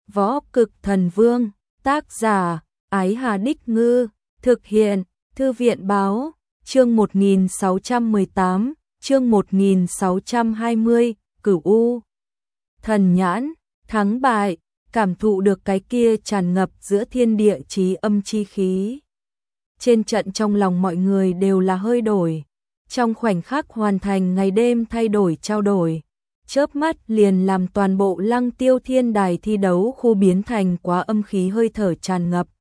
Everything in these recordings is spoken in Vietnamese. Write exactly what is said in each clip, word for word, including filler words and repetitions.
Võ Cực Thần Vương, tác giả, Ái Hà Đích Ngư, thực hiện, Thư viện Báo, chương một nghìn sáu trăm mười tám, chương một nghìn sáu trăm hai mươi, Cửu U. Thần nhãn, thắng bại, cảm thụ được cái kia tràn ngập giữa thiên địa chí âm chi khí. Trên trận trong lòng mọi người đều là hơi đổi, trong khoảnh khắc hoàn thành ngày đêm thay đổi trao đổi. Chớp mắt liền làm toàn bộ Lăng Tiêu Thiên Đài thi đấu khu biến thành quá âm khí hơi thở tràn ngập.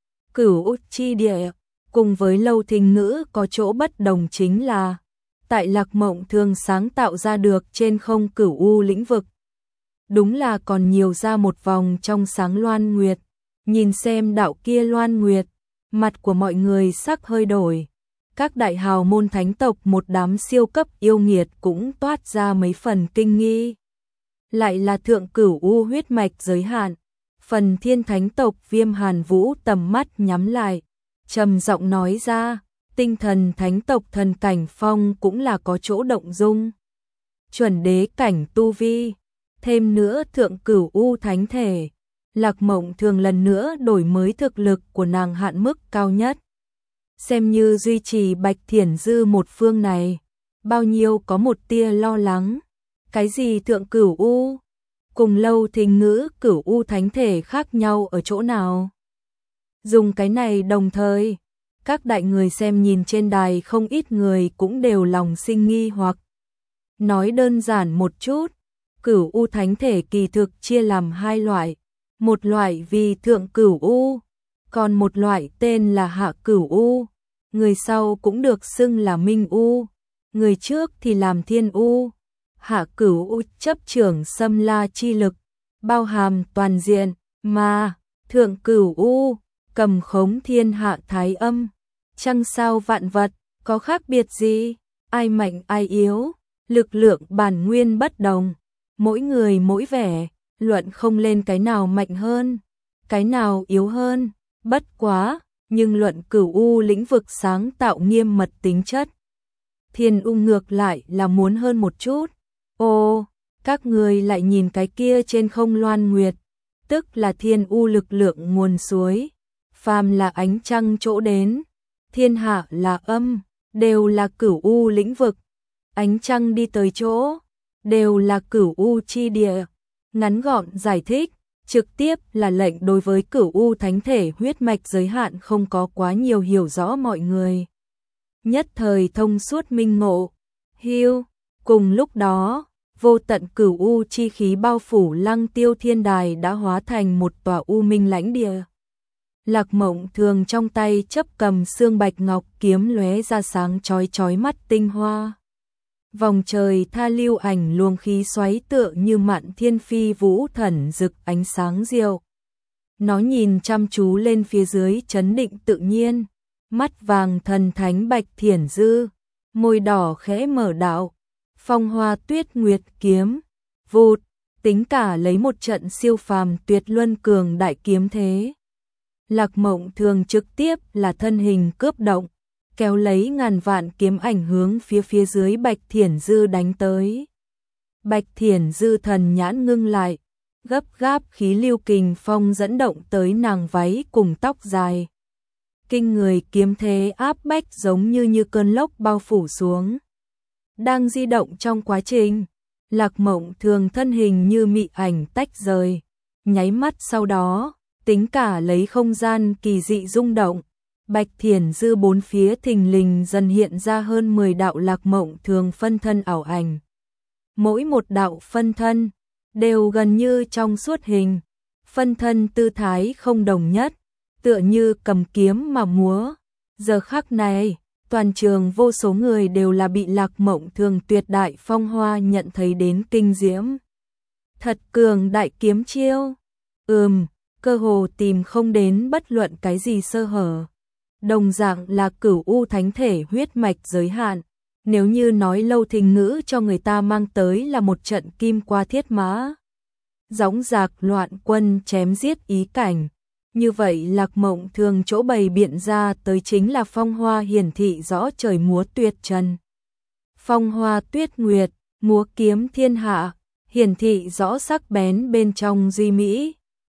Cửu chi địa, cùng với Lâu Thính Ngữ có chỗ bất đồng chính là, tại Lạc Mộng thường sáng tạo ra được trên không cửu u lĩnh vực. Đúng là còn nhiều ra một vòng trong sáng loan nguyệt, nhìn xem đạo kia loan nguyệt, mặt của mọi người sắc hơi đổi. Các đại hào môn thánh tộc một đám siêu cấp yêu nghiệt cũng toát ra mấy phần kinh nghi. Lại là thượng cửu u huyết mạch giới hạn, phần thiên thánh tộc Viêm Hàn Vũ tầm mắt nhắm lại, trầm giọng nói ra, tinh thần thánh tộc Thần Cảnh Phong cũng là có chỗ động dung. Chuẩn đế cảnh tu vi, thêm nữa thượng cửu u thánh thể, Lạc Mộng thường lần nữa đổi mới thực lực của nàng hạn mức cao nhất. Xem như duy trì Bạch Thiển Dư một phương này, bao nhiêu có một tia lo lắng. Cái gì thượng cửu u? Cùng Lâu Thính Ngữ cửu u thánh thể khác nhau ở chỗ nào? Dùng cái này đồng thời, các đại người xem nhìn trên đài không ít người cũng đều lòng sinh nghi hoặc. Nói đơn giản một chút, cửu u thánh thể kỳ thực chia làm hai loại. Một loại vì thượng cửu u, còn một loại tên là hạ cửu u. Người sau cũng được xưng là minh u, người trước thì làm thiên u. Hạ cửu u chấp trưởng xâm la chi lực, bao hàm toàn diện, mà thượng cửu u cầm khống thiên hạ thái âm. Trăng sao vạn vật, có khác biệt gì? Ai mạnh ai yếu, lực lượng bản nguyên bất đồng, mỗi người mỗi vẻ, luận không lên cái nào mạnh hơn, cái nào yếu hơn. Bất quá, nhưng luận cửu u lĩnh vực sáng tạo nghiêm mật tính chất, thiên u ngược lại là muốn hơn một chút. Ô, các người lại nhìn cái kia trên không loan nguyệt, tức là thiên u lực lượng nguồn suối, phàm là ánh trăng chỗ đến, thiên hạ là âm, đều là cửu u lĩnh vực, ánh trăng đi tới chỗ, đều là cửu u chi địa. Ngắn gọn giải thích, trực tiếp là lệnh đối với cửu u thánh thể huyết mạch giới hạn không có quá nhiều hiểu rõ mọi người. Nhất thời thông suốt minh ngộ, hiu, cùng lúc đó, vô tận cửu u chi khí bao phủ Lăng Tiêu Thiên Đài đã hóa thành một tòa u minh lãnh địa. Lạc Mộng thường trong tay chấp cầm xương bạch ngọc kiếm lóe ra sáng chói chói mắt tinh hoa. Vòng trời tha lưu ảnh luồng khí xoáy tựa như mạn thiên phi vũ thần rực ánh sáng diệu. Nó nhìn chăm chú lên phía dưới chấn định tự nhiên, mắt vàng thần thánh Bạch Thiển Dư, môi đỏ khẽ mở đạo, phong hoa tuyết nguyệt kiếm, vụt, tính cả lấy một trận siêu phàm tuyệt luân cường đại kiếm thế. Lạc Mộng thường trực tiếp là thân hình cướp động, kéo lấy ngàn vạn kiếm ảnh hướng phía phía dưới Bạch Thiển Dư đánh tới. Bạch Thiển Dư thần nhãn ngưng lại, gấp gáp khí lưu kình phong dẫn động tới nàng váy cùng tóc dài. Kinh người kiếm thế áp bách giống như như cơn lốc bao phủ xuống. Đang di động trong quá trình, Lạc Mộng thường thân hình như mị ảnh tách rời, nháy mắt sau đó, tính cả lấy không gian kỳ dị rung động. Bạch Thiển Dư bốn phía thình lình dần hiện ra hơn mười đạo Lạc Mộng thường phân thân ảo ảnh. Mỗi một đạo phân thân đều gần như trong suốt hình, phân thân tư thái không đồng nhất, tựa như cầm kiếm mà múa. Giờ khắc này, toàn trường vô số người đều là bị Lạc Mộng thường tuyệt đại phong hoa nhận thấy đến kinh diễm. Thật cường đại kiếm chiêu. Ừm, cơ hồ tìm không đến bất luận cái gì sơ hở. Đồng dạng là cửu u thánh thể huyết mạch giới hạn, nếu như nói Lâu Thính Ngữ cho người ta mang tới là một trận kim qua thiết mã, dõng dạc loạn quân chém giết ý cảnh, như vậy Lạc Mộng thường chỗ bày biện ra tới chính là phong hoa hiển thị rõ trời múa tuyệt trần. Phong hoa tuyết nguyệt, múa kiếm thiên hạ, hiển thị rõ sắc bén bên trong duy mỹ,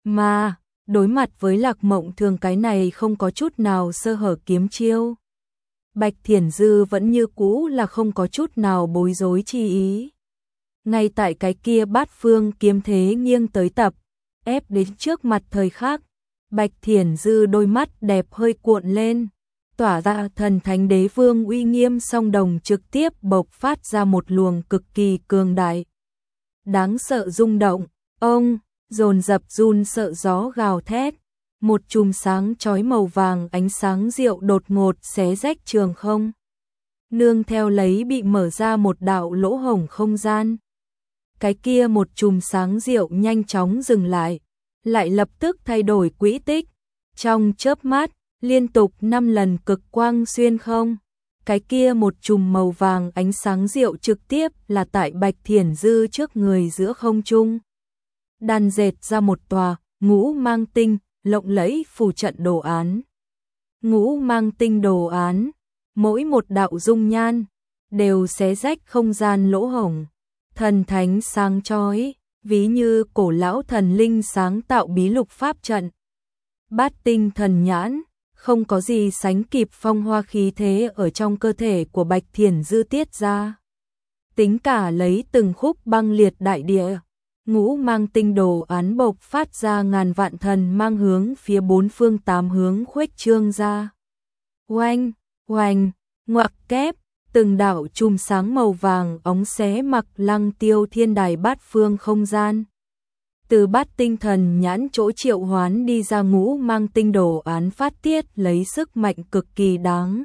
Mà, đối mặt với Lạc Mộng Thường cái này không có chút nào sơ hở kiếm chiêu. Bạch Thiển Dư vẫn như cũ là không có chút nào bối rối chi ý. Ngay tại cái kia bát phương kiếm thế nghiêng tới tập, ép đến trước mặt thời khắc, Bạch Thiển Dư đôi mắt đẹp hơi cuộn lên, tỏa ra thần thánh đế vương uy nghiêm song đồng trực tiếp bộc phát ra một luồng cực kỳ cường đại. Đáng sợ rung động, ông, dồn dập run sợ gió gào thét, một chùm sáng chói màu vàng ánh sáng diệu đột ngột xé rách trường không. Nương theo lấy bị mở ra một đạo lỗ hổng không gian. Cái kia một chùm sáng diệu nhanh chóng dừng lại, lại lập tức thay đổi quỹ tích. Trong chớp mắt, liên tục năm lần cực quang xuyên không. Cái kia một chùm màu vàng ánh sáng diệu trực tiếp là tại Bạch Thiển Dư trước người giữa không trung. Đan dệt ra một tòa, ngũ mang tinh, lộng lẫy phù trận đồ án. Ngũ mang tinh đồ án, mỗi một đạo dung nhan, đều xé rách không gian lỗ hổng. Thần thánh sáng chói, ví như cổ lão thần linh sáng tạo bí lục pháp trận. Bát tinh thần nhãn, không có gì sánh kịp phong hoa khí thế ở trong cơ thể của Bạch Thiển Dư tiết ra. Tính cả lấy từng khúc băng liệt đại địa, ngũ mang tinh đồ án bộc phát ra ngàn vạn thần mang hướng phía bốn phương tám hướng khuếch trương ra. Oanh, oanh, ngoặc kép, từng đạo chùm sáng màu vàng óng xé mặc lăng tiêu thiên đài bát phương không gian. Từ bát tinh thần nhãn chỗ triệu hoán đi ra ngũ mang tinh đồ án phát tiết lấy sức mạnh cực kỳ đáng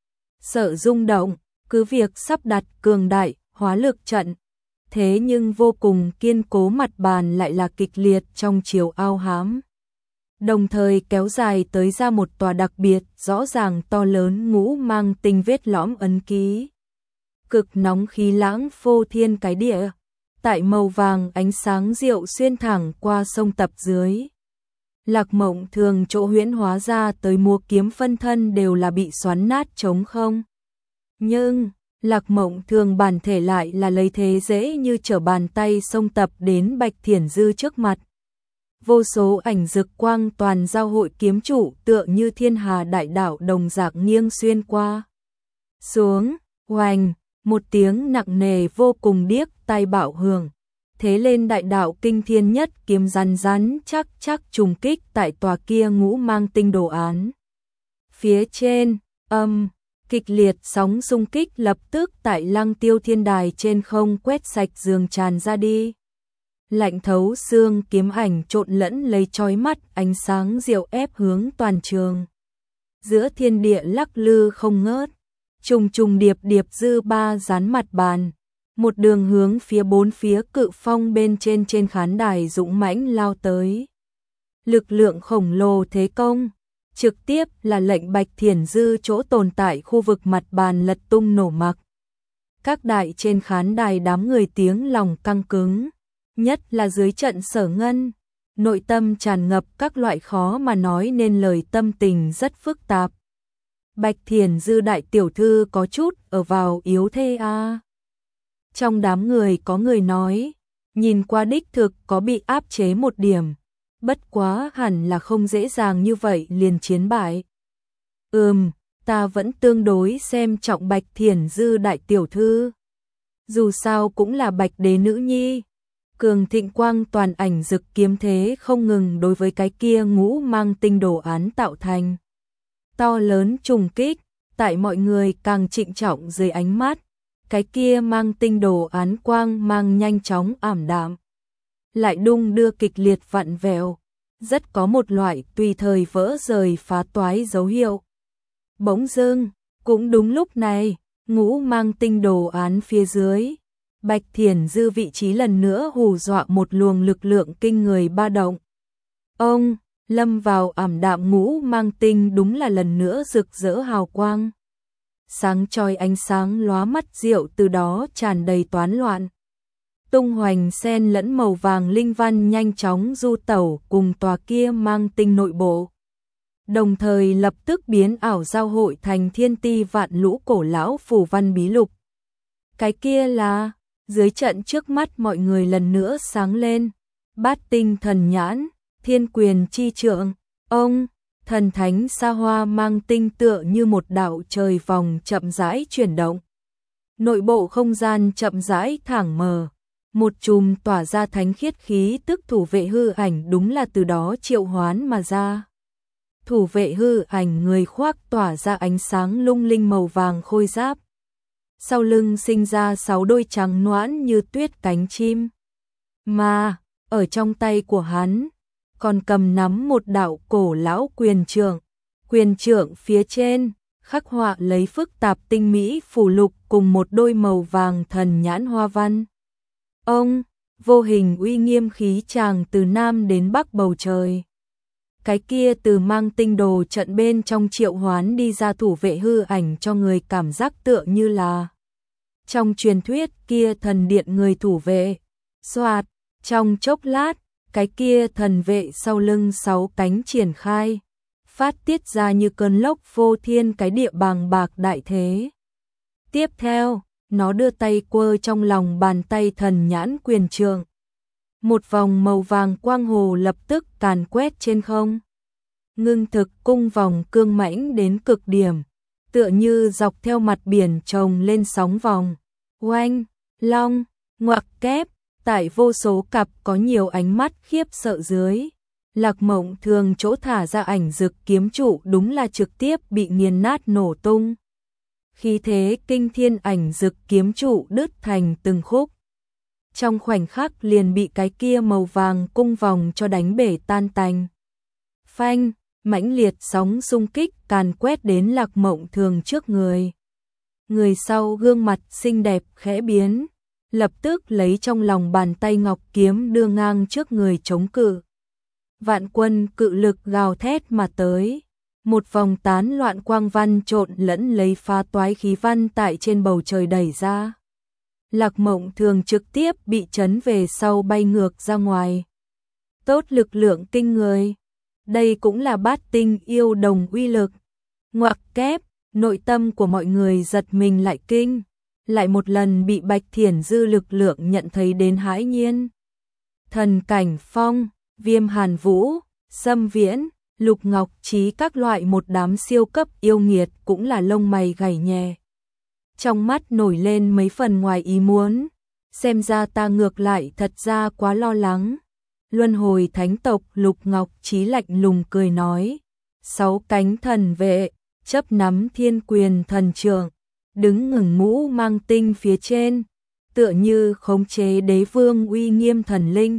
sợ rung động, cứ việc sắp đặt cường đại, hóa lực trận. Thế nhưng vô cùng kiên cố mặt bàn lại là kịch liệt trong chiều ao hám. Đồng thời kéo dài tới ra một tòa đặc biệt rõ ràng to lớn ngũ mang tinh vết lõm ấn ký. Cực nóng khí lãng phô thiên cái địa. Tại màu vàng ánh sáng diệu xuyên thẳng qua sông tập dưới. Lạc Mộng Thường chỗ huyễn hóa ra tới múa kiếm phân thân đều là bị xoắn nát trống không. Nhưng, Lạc Mộng Thường bản thể lại là lấy thế dễ như trở bàn tay sông tập đến Bạch Thiển Dư trước mặt. Vô số ảnh rực quang toàn giao hội kiếm chủ tựa như thiên hà đại đảo đồng dạng nghiêng xuyên qua. Xuống, oanh, một tiếng nặng nề vô cùng điếc tai bạo hưởng. Thế lên đại đạo kinh thiên nhất kiếm rắn rắn chắc chắc trùng kích tại tòa kia ngũ mang tinh đồ án. Phía trên, âm, kịch liệt sóng xung kích lập tức tại lăng tiêu thiên đài trên không quét sạch giường tràn ra đi. Lạnh thấu xương kiếm ảnh trộn lẫn lấy chói mắt ánh sáng diệu ép hướng toàn trường. Giữa thiên địa lắc lư không ngớt, trùng trùng điệp điệp dư ba dán mặt bàn. Một đường hướng phía bốn phía cự phong bên trên trên khán đài dũng mãnh lao tới. Lực lượng khổng lồ thế công, trực tiếp là lệnh Bạch Thiển Dư chỗ tồn tại khu vực mặt bàn lật tung nổ mặc. Các đại trên khán đài đám người tiếng lòng căng cứng, nhất là dưới trận Sở Ngân, nội tâm tràn ngập các loại khó mà nói nên lời tâm tình rất phức tạp. Bạch Thiển Dư đại tiểu thư có chút ở vào yếu thế a. À. Trong đám người có người nói, nhìn qua đích thực có bị áp chế một điểm, bất quá hẳn là không dễ dàng như vậy liền chiến bại. Ừm, ta vẫn tương đối xem trọng Bạch Thiển Dư đại tiểu thư. Dù sao cũng là Bạch đế nữ nhi, cường thịnh quang toàn ảnh rực kiếm thế không ngừng đối với cái kia ngũ mang tinh đồ án tạo thành. To lớn trùng kích, tại mọi người càng trịnh trọng dưới ánh mắt. Cái kia mang tinh đồ án quang mang nhanh chóng ảm đạm. Lại đung đưa kịch liệt vặn vẹo. Rất có một loại tùy thời vỡ rời phá toái dấu hiệu. Bỗng dưng, cũng đúng lúc này, ngũ mang tinh đồ án phía dưới. Bạch Thiển Dư vị trí lần nữa hù dọa một luồng lực lượng kinh người ba động. Ông, lâm vào ảm đạm ngũ mang tinh đúng là lần nữa rực rỡ hào quang. Sáng chói ánh sáng lóa mắt diệu từ đó tràn đầy toán loạn. Tung hoành sen lẫn màu vàng linh văn nhanh chóng du tẩu cùng tòa kia mang tinh nội bộ. Đồng thời lập tức biến ảo giao hội thành thiên ti vạn lũ cổ lão phù văn bí lục. Cái kia là, dưới trận trước mắt mọi người lần nữa sáng lên, bát tinh thần nhãn, Thiên quyền chi trượng, ông, thần thánh xa hoa mang tinh tựa như một đạo trời vòng chậm rãi chuyển động. Nội bộ không gian chậm rãi thẳng mở, một chùm tỏa ra thánh khiết khí tức thủ vệ hư ảnh đúng là từ đó triệu hoán mà ra. Thủ vệ hư ảnh người khoác tỏa ra ánh sáng lung linh màu vàng khôi giáp. Sau lưng sinh ra sáu đôi trắng noãn như tuyết cánh chim. Mà, ở trong tay của hắn, còn cầm nắm một đạo cổ lão quyền trượng. Quyền trượng phía trên, khắc họa lấy phức tạp tinh mỹ phù lục cùng một đôi màu vàng thần nhãn hoa văn. Ông, vô hình uy nghiêm khí tràng từ nam đến bắc bầu trời. Cái kia từ mang tinh đồ trận bên trong triệu hoán đi ra thủ vệ hư ảnh cho người cảm giác tựa như là trong truyền thuyết kia thần điện người thủ vệ. Soạt, trong chốc lát, cái kia thần vệ sau lưng sáu cánh triển khai, phát tiết ra như cơn lốc vô thiên cái địa bàng bạc đại thế. Tiếp theo, nó đưa tay quơ trong lòng bàn tay thần nhãn quyền trượng. Một vòng màu vàng quang hồ lập tức càn quét trên không. Ngưng thực cung vòng cương mãnh đến cực điểm, tựa như dọc theo mặt biển trồng lên sóng vòng. Oanh, long, ngoặc kép, tại vô số cặp có nhiều ánh mắt khiếp sợ dưới. Lạc Mộng Thường chỗ thả ra ảnh dực kiếm trụ đúng là trực tiếp bị nghiền nát nổ tung. Khí thế kinh thiên ảnh dực kiếm trụ đứt thành từng khúc. Trong khoảnh khắc liền bị cái kia màu vàng cung vòng cho đánh bể tan tành. Phanh, mãnh liệt sóng xung kích càn quét đến Lạc Mộng Thường trước người. Người sau gương mặt xinh đẹp khẽ biến, lập tức lấy trong lòng bàn tay ngọc kiếm đưa ngang trước người chống cự. Vạn quân cự lực gào thét mà tới, một vòng tán loạn quang văn trộn lẫn lấy phá toái khí văn tại trên bầu trời đẩy ra. Lạc Mộng Thường trực tiếp bị chấn về sau bay ngược ra ngoài. Tốt lực lượng kinh người, đây cũng là bát tinh yêu đồng uy lực. Ngoặc kép, nội tâm của mọi người giật mình lại kinh, lại một lần bị Bạch Thiển Dư lực lượng nhận thấy đến hãi nhiên. Thần Cảnh Phong, Viêm Hàn Vũ, Sâm Viễn, Lục Ngọc Trí các loại một đám siêu cấp yêu nghiệt cũng là lông mày gảy nhẹ. Trong mắt nổi lên mấy phần ngoài ý muốn, xem ra ta ngược lại thật ra quá lo lắng. Luân hồi thánh tộc Lục Ngọc Trí lạnh lùng cười nói, sáu cánh thần vệ, chấp nắm thiên quyền thần trượng, đứng ngừng mũ mang tinh phía trên, tựa như khống chế đế vương uy nghiêm thần linh,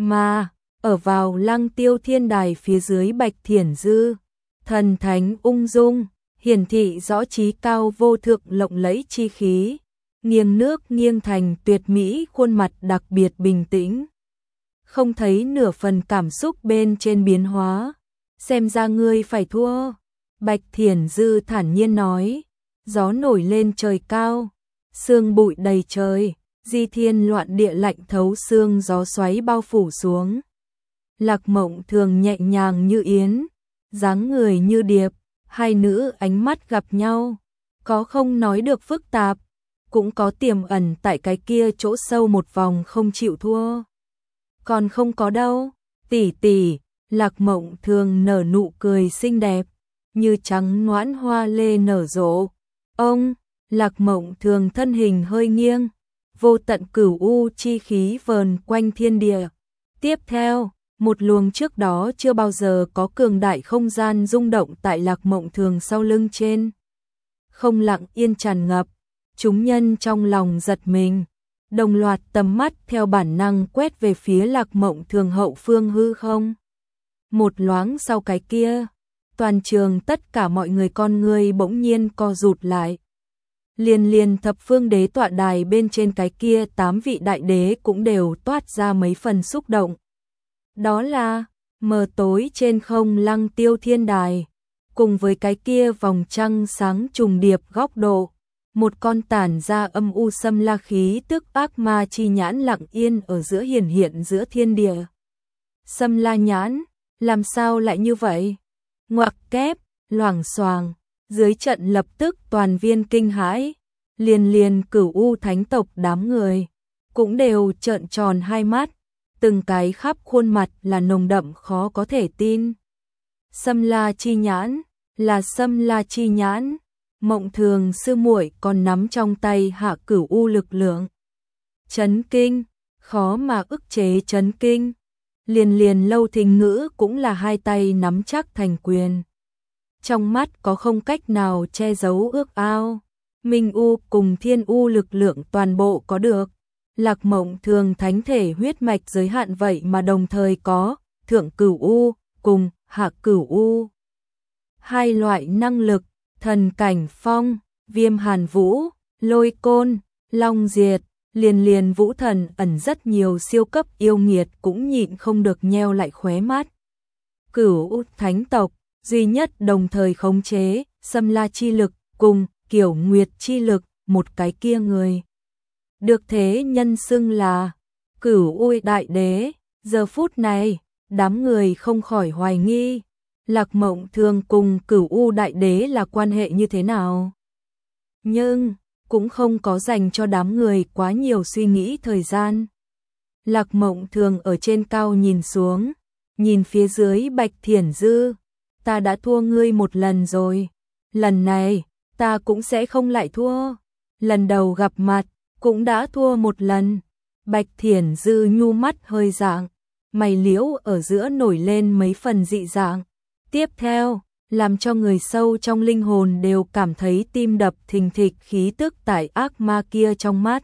mà ở vào Lăng Tiêu Thiên Đài phía dưới Bạch Thiển Dư, thần thánh ung dung, hiển thị rõ trí cao vô thượng lộng lẫy chi khí, nghiêng nước nghiêng thành tuyệt mỹ khuôn mặt đặc biệt bình tĩnh. Không thấy nửa phần cảm xúc bên trên biến hóa, xem ra ngươi phải thua. Bạch Thiển Dư thản nhiên nói, gió nổi lên trời cao, sương bụi đầy trời, di thiên loạn địa lạnh thấu xương gió xoáy bao phủ xuống. Lạc Mộng Thường nhẹ nhàng như yến, dáng người như điệp, hai nữ ánh mắt gặp nhau, có không nói được phức tạp, cũng có tiềm ẩn tại cái kia chỗ sâu một vòng không chịu thua. Còn không có đâu, tỷ tỷ, Lạc Mộng Thường nở nụ cười xinh đẹp, như trắng noãn hoa lê nở rộ. Ông, Lạc Mộng Thường thân hình hơi nghiêng, vô tận cửu u chi khí vờn quanh thiên địa. Tiếp theo, một luồng trước đó chưa bao giờ có cường đại không gian rung động tại Lạc Mộng Thường sau lưng trên. Không lặng yên tràn ngập, chúng nhân trong lòng giật mình, đồng loạt tầm mắt theo bản năng quét về phía Lạc Mộng Thường hậu phương hư không. Một loáng sau cái kia, toàn trường tất cả mọi người con người bỗng nhiên co rụt lại. Liên liên thập phương đế tọa đài bên trên cái kia tám vị đại đế cũng đều toát ra mấy phần xúc động. Đó là mờ tối trên không Lăng Tiêu Thiên Đài, cùng với cái kia vòng trăng sáng trùng điệp góc độ, một con tản ra âm u xâm la khí tức ác ma chi nhãn lặng yên ở giữa hiển hiện giữa thiên địa. Xâm la nhãn, làm sao lại như vậy? Ngoặc kép, loảng xoàng, dưới trận lập tức toàn viên kinh hãi, liền liền cửu u thánh tộc đám người cũng đều trợn tròn hai mắt, từng cái khắp khuôn mặt là nồng đậm khó có thể tin. Sâm La Chi Nhãn, là Sâm La Chi Nhãn. Mộng Thường sư muội còn nắm trong tay Hạ Cửu U lực lượng. Chấn kinh, khó mà ức chế chấn kinh. Liền liền Lâu Thính Ngữ cũng là hai tay nắm chắc thành quyền. Trong mắt có không cách nào che giấu ước ao. Minh U cùng Thiên U lực lượng toàn bộ có được. Lạc Mộng Thường thánh thể huyết mạch giới hạn vậy mà đồng thời có Thượng Cửu U cùng Hạ Cửu U. Hai loại năng lực, thần cảnh phong, Viêm Hàn Vũ, Lôi Côn, Long Diệt, liền liền Vũ Thần ẩn rất nhiều siêu cấp yêu nghiệt cũng nhịn không được nheo lại khóe mắt. Cửu thánh tộc, duy nhất đồng thời khống chế, Sâm La chi lực cùng Kiểu Nguyệt chi lực, một cái kia người. Được thế nhân xưng là Cửu U đại đế, giờ phút này, đám người không khỏi hoài nghi, Lạc Mộng Thường cùng Cửu U đại đế là quan hệ như thế nào. Nhưng, cũng không có dành cho đám người quá nhiều suy nghĩ thời gian. Lạc Mộng Thường ở trên cao nhìn xuống, nhìn phía dưới Bạch Thiển Dư, ta đã thua ngươi một lần rồi, lần này, ta cũng sẽ không lại thua. Lần đầu gặp mặt, cũng đã thua một lần. Bạch Thiển Dư nhu mắt hơi dạng, mày liễu ở giữa nổi lên mấy phần dị dạng. Tiếp theo, làm cho người sâu trong linh hồn đều cảm thấy tim đập thình thịch khí tức tại ác ma kia trong mắt.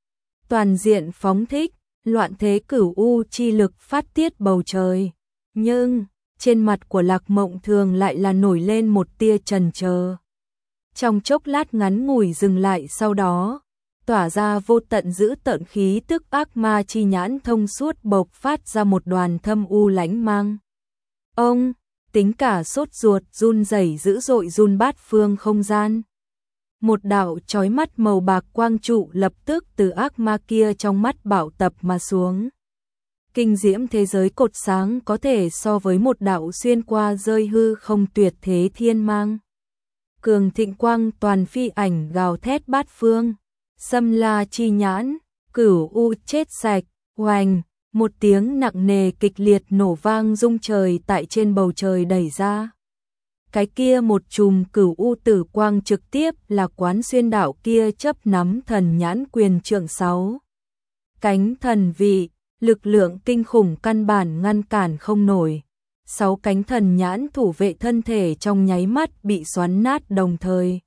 Toàn diện phóng thích, loạn thế Cửu U chi lực phát tiết bầu trời. Nhưng, trên mặt của Lạc Mộng Thường lại là nổi lên một tia chần chờ. Trong chốc lát ngắn ngủi dừng lại sau đó, tỏa ra vô tận dữ tợn khí tức ác ma chi nhãn thông suốt bộc phát ra một đoàn thâm u lãnh mang. Ông, tính cả sốt ruột run rẩy dữ dội run bát phương không gian. Một đạo chói mắt màu bạc quang trụ lập tức từ ác ma kia trong mắt bạo tập mà xuống. Kinh diễm thế giới cột sáng có thể so với một đạo xuyên qua rơi hư không tuyệt thế thiên mang. Cường thịnh quang toàn phi ảnh gào thét bát phương. Sâm La chi nhãn, Cửu U chết sạch, oành, một tiếng nặng nề kịch liệt nổ vang rung trời tại trên bầu trời đẩy ra. Cái kia một chùm Cửu U tử quang trực tiếp là quán xuyên đạo kia chấp nắm thần nhãn quyền trượng sáu. Cánh thần vị, lực lượng kinh khủng căn bản ngăn cản không nổi. Sáu cánh thần nhãn thủ vệ thân thể trong nháy mắt bị xoắn nát đồng thời.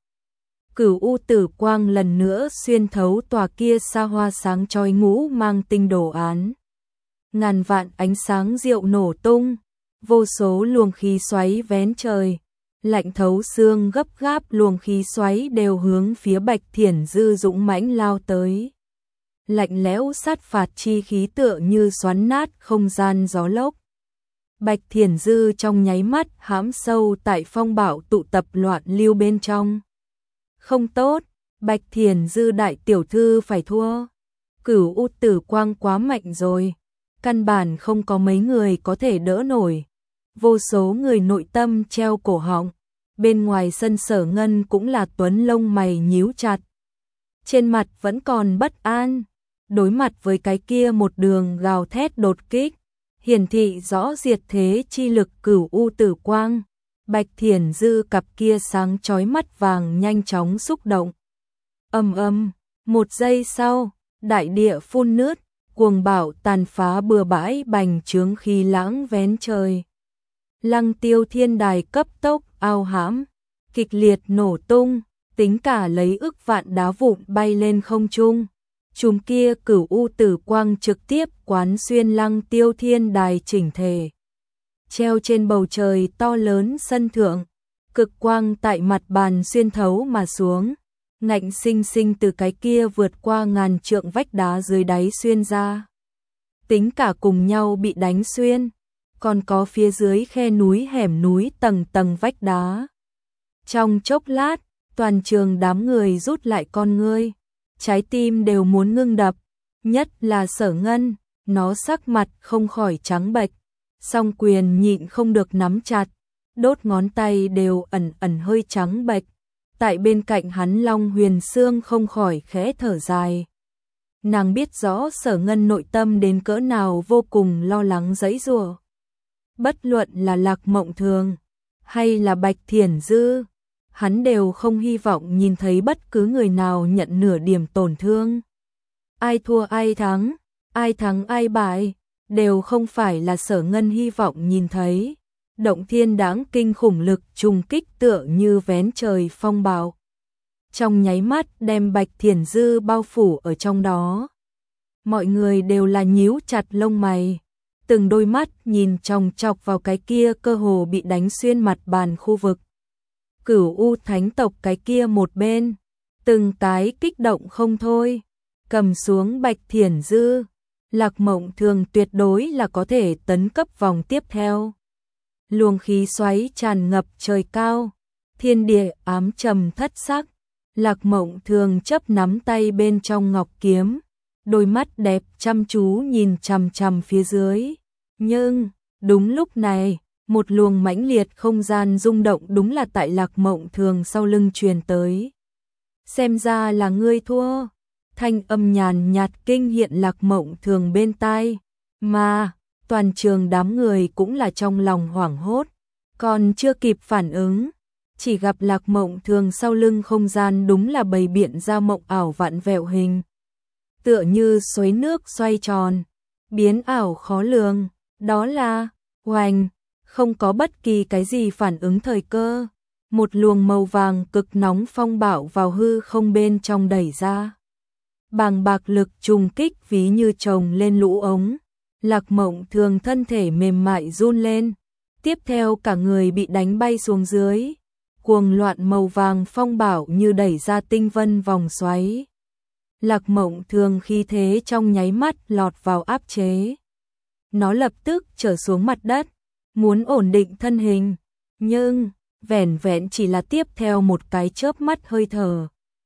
Cửu U tử quang lần nữa xuyên thấu tòa kia xa hoa sáng chói ngũ mang tinh đồ án. Ngàn vạn ánh sáng diệu nổ tung, vô số luồng khí xoáy vén trời, lạnh thấu xương gấp gáp luồng khí xoáy đều hướng phía Bạch Thiển Dư dũng mãnh lao tới. Lạnh lẽo sát phạt chi khí tựa như xoắn nát không gian gió lốc. Bạch Thiển Dư trong nháy mắt hãm sâu tại phong bạo tụ tập loạn lưu bên trong. Không tốt, Bạch Thiển Dư đại tiểu thư phải thua. Cửu U tử quang quá mạnh rồi, căn bản không có mấy người có thể đỡ nổi. Vô số người nội tâm treo cổ họng, bên ngoài sân Sở Ngân cũng là tuấn lông mày nhíu chặt. Trên mặt vẫn còn bất an, đối mặt với cái kia một đường gào thét đột kích, hiển thị rõ diệt thế chi lực Cửu U tử quang. Bạch Thiển Dư cặp kia sáng chói mắt vàng nhanh chóng xúc động. Ầm ầm, một giây sau, đại địa phun nứt, cuồng bạo tàn phá bừa bãi bành trướng khí lãng vén trời. Lăng Tiêu thiên đài cấp tốc ao hãm, kịch liệt nổ tung, tính cả lấy ức vạn đá vụn bay lên không trung. Chùm kia Cửu U tử quang trực tiếp quán xuyên Lăng Tiêu thiên đài chỉnh thể. Treo trên bầu trời to lớn sân thượng, cực quang tại mặt bàn xuyên thấu mà xuống, ngạnh sinh sinh từ cái kia vượt qua ngàn trượng vách đá dưới đáy xuyên ra. Tính cả cùng nhau bị đánh xuyên, còn có phía dưới khe núi hẻm núi tầng tầng vách đá. Trong chốc lát, toàn trường đám người rút lại con ngươi, trái tim đều muốn ngưng đập, nhất là Sở Ngân, nó sắc mặt không khỏi trắng bệch. Song quyền nhịn không được nắm chặt, đốt ngón tay đều ẩn ẩn hơi trắng bệch. Tại bên cạnh hắn Long Huyền Sương không khỏi khẽ thở dài. Nàng biết rõ Sở Ngân nội tâm đến cỡ nào vô cùng lo lắng giãy giụa. Bất luận là Lạc Mộng Thường hay là Bạch Thiển Dư, hắn đều không hy vọng nhìn thấy bất cứ người nào nhận nửa điểm tổn thương. Ai thua ai thắng, ai thắng ai bại, đều không phải là Sở Ngân hy vọng nhìn thấy. Động thiên đáng kinh khủng lực trùng kích tựa như vén trời phong bạo. Trong nháy mắt đem Bạch Thiển Dư bao phủ ở trong đó. Mọi người đều là nhíu chặt lông mày, từng đôi mắt nhìn chòng chọc vào cái kia cơ hồ bị đánh xuyên mặt bàn khu vực. Cửu U thánh tộc cái kia một bên, từng cái kích động không thôi, cầm xuống Bạch Thiển Dư. Lạc Mộng Thường tuyệt đối là có thể tấn cấp vòng tiếp theo. Luồng khí xoáy tràn ngập trời cao, thiên địa ám trầm thất sắc. Lạc Mộng Thường chấp nắm tay bên trong ngọc kiếm, đôi mắt đẹp chăm chú nhìn chằm chằm phía dưới. Nhưng, đúng lúc này, một luồng mãnh liệt không gian rung động đúng là tại Lạc Mộng Thường sau lưng truyền tới. Xem ra là ngươi thua. Thanh âm nhàn nhạt kinh hiện Lạc Mộng Thường bên tai, mà toàn trường đám người cũng là trong lòng hoảng hốt, còn chưa kịp phản ứng, chỉ gặp Lạc Mộng Thường sau lưng không gian đúng là bày biện ra mộng ảo vạn vẹo hình, tựa như suối nước xoay tròn, biến ảo khó lường. Đó là oanh, không có bất kỳ cái gì phản ứng thời cơ, một luồng màu vàng cực nóng phong bạo vào hư không bên trong đẩy ra. Bàng bạc lực trùng kích ví như chồng lên lũ ống. Lạc Mộng Thường thân thể mềm mại run lên, tiếp theo cả người bị đánh bay xuống dưới. Cuồng loạn màu vàng phong bạo như đẩy ra tinh vân vòng xoáy. Lạc Mộng Thường khi thế trong nháy mắt lọt vào áp chế. Nó lập tức trở xuống mặt đất, muốn ổn định thân hình, nhưng vẻn vẹn chỉ là tiếp theo một cái chớp mắt hơi thở.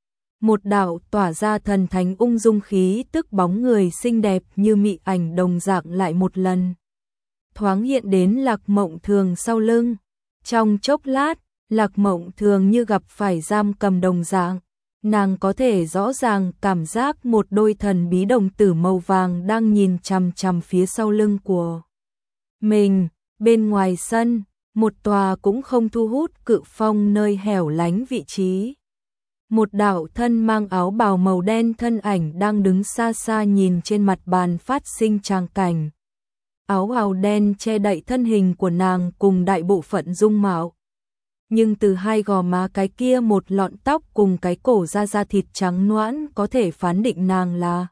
Một đạo tỏa ra thần thánh ung dung khí tức bóng người xinh đẹp như mị ảnh đồng dạng lại một lần thoáng hiện đến Lạc Mộng Thường sau lưng. Trong chốc lát, Lạc Mộng Thường như gặp phải giam cầm đồng dạng, nàng có thể rõ ràng cảm giác một đôi thần bí đồng tử màu vàng đang nhìn chằm chằm phía sau lưng của mình. Bên ngoài sân, một tòa cũng không thu hút cự phong nơi hẻo lánh vị trí. Một đạo thân mang áo bào màu đen thân ảnh đang đứng xa xa nhìn trên mặt bàn phát sinh tràng cảnh. Áo bào đen che đậy thân hình của nàng cùng đại bộ phận dung mạo. Nhưng từ hai gò má cái kia một lọn tóc cùng cái cổ ra da thịt trắng nõn có thể phán định nàng là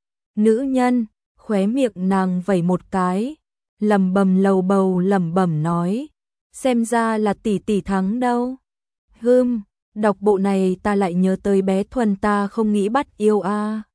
nữ nhân. Khóe miệng nàng vẩy một cái, lẩm bẩm lầu bầu lẩm bẩm nói, xem ra là tỷ tỷ thắng đâu. Hừm, đọc bộ này ta lại nhớ tới bé Thuần ta không nghĩ bắt yêu a. À.